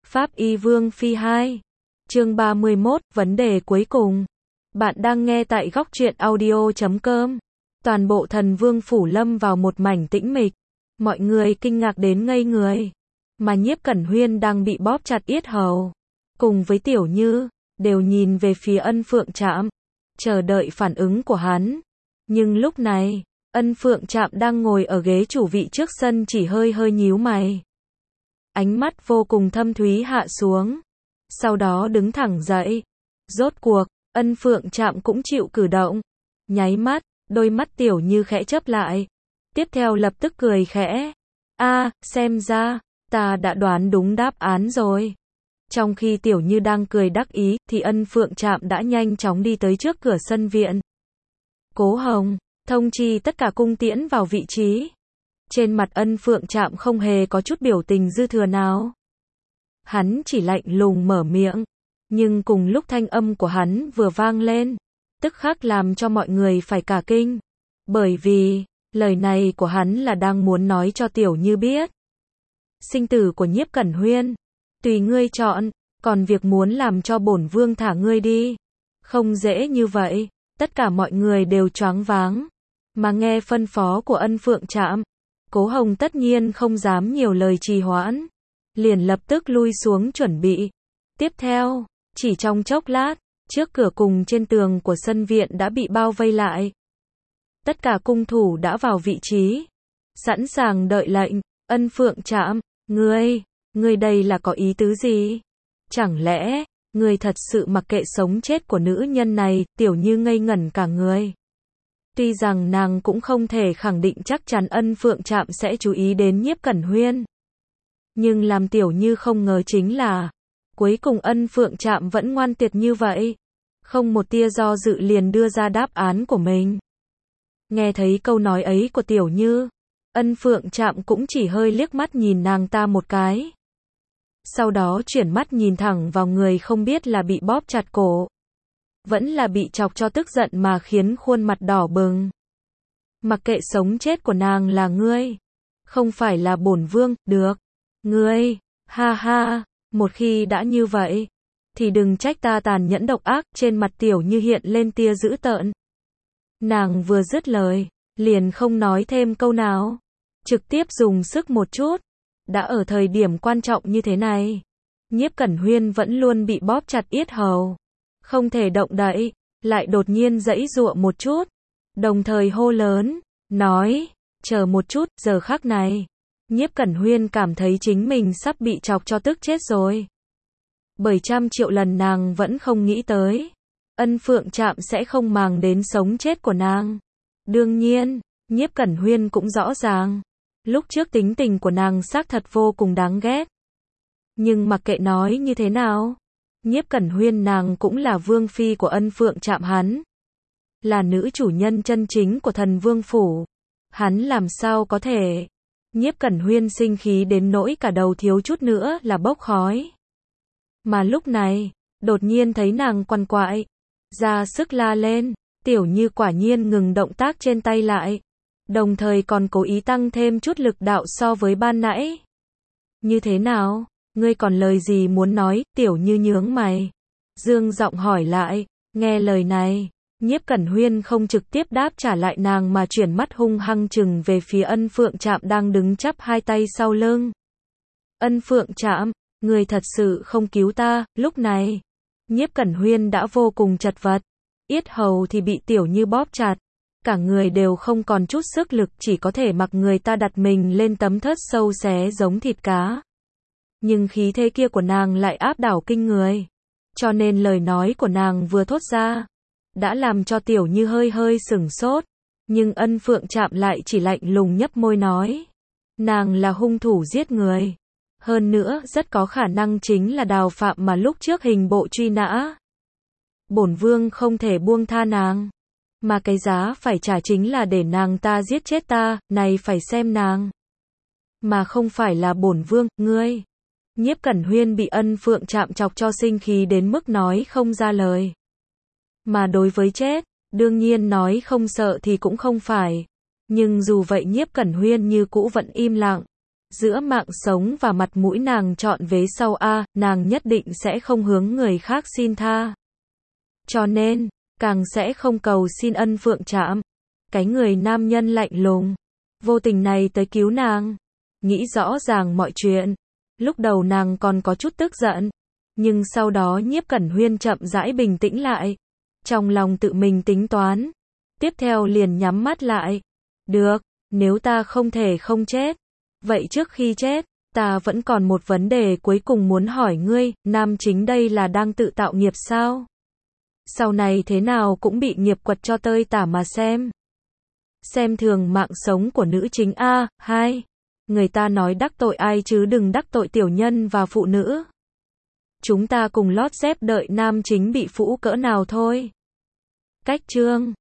Pháp Y Vương Phi 2. Chương 31, vấn đề cuối cùng. Bạn đang nghe tại góc truyện audio.com. Toàn bộ Thần Vương phủ lâm vào một mảnh tĩnh mịch. Mọi người kinh ngạc đến ngây người. Mà Nhiếp Cẩn Huyên đang bị bóp chặt yết hầu. Cùng với Tiểu Như, đều nhìn về phía Ân Phượng Trạm, chờ đợi phản ứng của hắn. Nhưng lúc này, Ân Phượng Trạm đang ngồi ở ghế chủ vị trước sân chỉ hơi hơi nhíu mày. Ánh mắt vô cùng thâm thúy hạ xuống. Sau đó đứng thẳng dậy. Rốt cuộc, Ân Phượng Trạm cũng chịu cử động. Nháy mắt, đôi mắt Tiểu Như khẽ chớp lại. Tiếp theo lập tức cười khẽ. Xem ra, ta đã đoán đúng đáp án rồi. Trong khi Tiểu Như đang cười đắc ý, thì Ân Phượng Trạm đã nhanh chóng đi tới trước cửa sân viện. Cố Hồng, thông chi tất cả cung tiễn vào vị trí. Trên mặt Ân Phượng Trạm không hề có chút biểu tình dư thừa nào. Hắn chỉ lạnh lùng mở miệng. Nhưng cùng lúc thanh âm của hắn vừa vang lên, tức khắc làm cho mọi người phải cả kinh. Bởi vì, lời này của hắn là đang muốn nói cho Tiểu Như biết. Sinh tử của Nhiếp Cẩn Huyên, tùy ngươi chọn, còn việc muốn làm cho bổn vương thả ngươi đi, không dễ như vậy. Tất cả mọi người đều choáng váng. Mà nghe phân phó của Ân Phượng Trạm, Cố Hồng tất nhiên không dám nhiều lời trì hoãn. Liền lập tức lui xuống chuẩn bị. Tiếp theo, chỉ trong chốc lát, trước cửa cùng trên tường của sân viện đã bị bao vây lại. Tất cả cung thủ đã vào vị trí, sẵn sàng đợi lệnh. Ân Phượng Trạm, ngươi đây là có ý tứ gì? Chẳng lẽ, ngươi thật sự mặc kệ sống chết của nữ nhân này? Tiểu Như ngây ngẩn cả người. Tuy rằng nàng cũng không thể khẳng định chắc chắn Ân Phượng Trạm sẽ chú ý đến Nhiếp Cẩn Huyên. Nhưng làm Tiểu Như không ngờ chính là, cuối cùng Ân Phượng Trạm vẫn ngoan tuyệt như vậy. Không một tia do dự liền đưa ra đáp án của mình. Nghe thấy câu nói ấy của Tiểu Như, Ân Phượng Trạm cũng chỉ hơi liếc mắt nhìn nàng ta một cái. Sau đó chuyển mắt nhìn thẳng vào người không biết là bị bóp chặt cổ, vẫn là bị chọc cho tức giận mà khiến khuôn mặt đỏ bừng. Mặc kệ sống chết của nàng là ngươi, không phải là bổn vương, được. Ngươi, ha ha, một khi đã như vậy, thì đừng trách ta tàn nhẫn độc ác. Trên mặt Tiểu Như hiện lên tia dữ tợn. Nàng vừa dứt lời, liền không nói thêm câu nào, trực tiếp dùng sức một chút. Đã ở thời điểm quan trọng như thế này, Nhiếp Cẩn Huyên vẫn luôn bị bóp chặt yết hầu, không thể động đậy, lại đột nhiên giãy giụa một chút, đồng thời hô lớn, nói, chờ một chút. Giờ khắc này, Nhiếp Cẩn Huyên cảm thấy chính mình sắp bị chọc cho tức chết rồi. Bởi trăm triệu lần nàng vẫn không nghĩ tới, Ân Phượng Trạm sẽ không màng đến sống chết của nàng. Đương nhiên, Nhiếp Cẩn Huyên cũng rõ ràng, lúc trước tính tình của nàng xác thật vô cùng đáng ghét. Nhưng mặc kệ nói như thế nào, Nhiếp Cẩn Huyên nàng cũng là vương phi của Ân Phượng Trạm hắn. Là nữ chủ nhân chân chính của Thần Vương phủ. Hắn làm sao có thể. Nhiếp Cẩn Huyên sinh khí đến nỗi cả đầu thiếu chút nữa là bốc khói. Mà lúc này, đột nhiên thấy nàng quằn quại, ra sức la lên. Tiểu Như quả nhiên ngừng động tác trên tay lại, đồng thời còn cố ý tăng thêm chút lực đạo so với ban nãy. Như thế nào? Ngươi còn lời gì muốn nói? Tiểu Như nhướng mày, dương giọng hỏi lại. Nghe lời này, Nhiếp Cẩn Huyên không trực tiếp đáp trả lại nàng mà chuyển mắt hung hăng chừng về phía Ân Phượng Trạm đang đứng chắp hai tay sau lưng. Ân Phượng Trạm, ngươi thật sự không cứu ta? Lúc này, Nhiếp Cẩn Huyên đã vô cùng chật vật, yết hầu thì bị Tiểu Như bóp chặt, cả người đều không còn chút sức lực, chỉ có thể mặc người ta đặt mình lên tấm thớt sâu xé giống thịt cá. Nhưng khí thế kia của nàng lại áp đảo kinh người, cho nên lời nói của nàng vừa thốt ra, đã làm cho Tiểu Như hơi hơi sửng sốt. Nhưng Ân Phượng Trạm lại chỉ lạnh lùng nhấp môi nói, nàng là hung thủ giết người, hơn nữa rất có khả năng chính là Đào Phạm mà lúc trước hình bộ truy nã. Bổn vương không thể buông tha nàng, mà cái giá phải trả chính là để nàng ta giết chết ta. Này phải xem nàng, mà không phải là bổn vương. Ngươi. Nhiếp Cẩn Huyên bị Ân Phượng Trạm chọc cho sinh khí đến mức nói không ra lời. Mà đối với chết, đương nhiên nói không sợ thì cũng không phải. Nhưng dù vậy Nhiếp Cẩn Huyên như cũ vẫn im lặng. Giữa mạng sống và mặt mũi nàng chọn vế sau a, nàng nhất định sẽ không hướng người khác xin tha. Cho nên, càng sẽ không cầu xin ân phượng trạm. Cái người nam nhân lạnh lùng, vô tình này tới cứu nàng. Nghĩ rõ ràng mọi chuyện. Lúc đầu nàng còn có chút tức giận. Nhưng sau đó Nhiếp Cẩn Huyên chậm rãi bình tĩnh lại. Trong lòng tự mình tính toán. Tiếp theo liền nhắm mắt lại. Được, nếu ta không thể không chết. Vậy trước khi chết, ta vẫn còn một vấn đề cuối cùng muốn hỏi ngươi, nam chính đây là đang tự tạo nghiệp sao? Sau này thế nào cũng bị nghiệp quật cho tơi tả mà xem. Xem thường mạng sống của nữ chính A, 2. Người ta nói đắc tội ai chứ đừng đắc tội tiểu nhân và phụ nữ. Chúng ta cùng lót dép đợi nam chính bị phũ cỡ nào thôi. Cách chương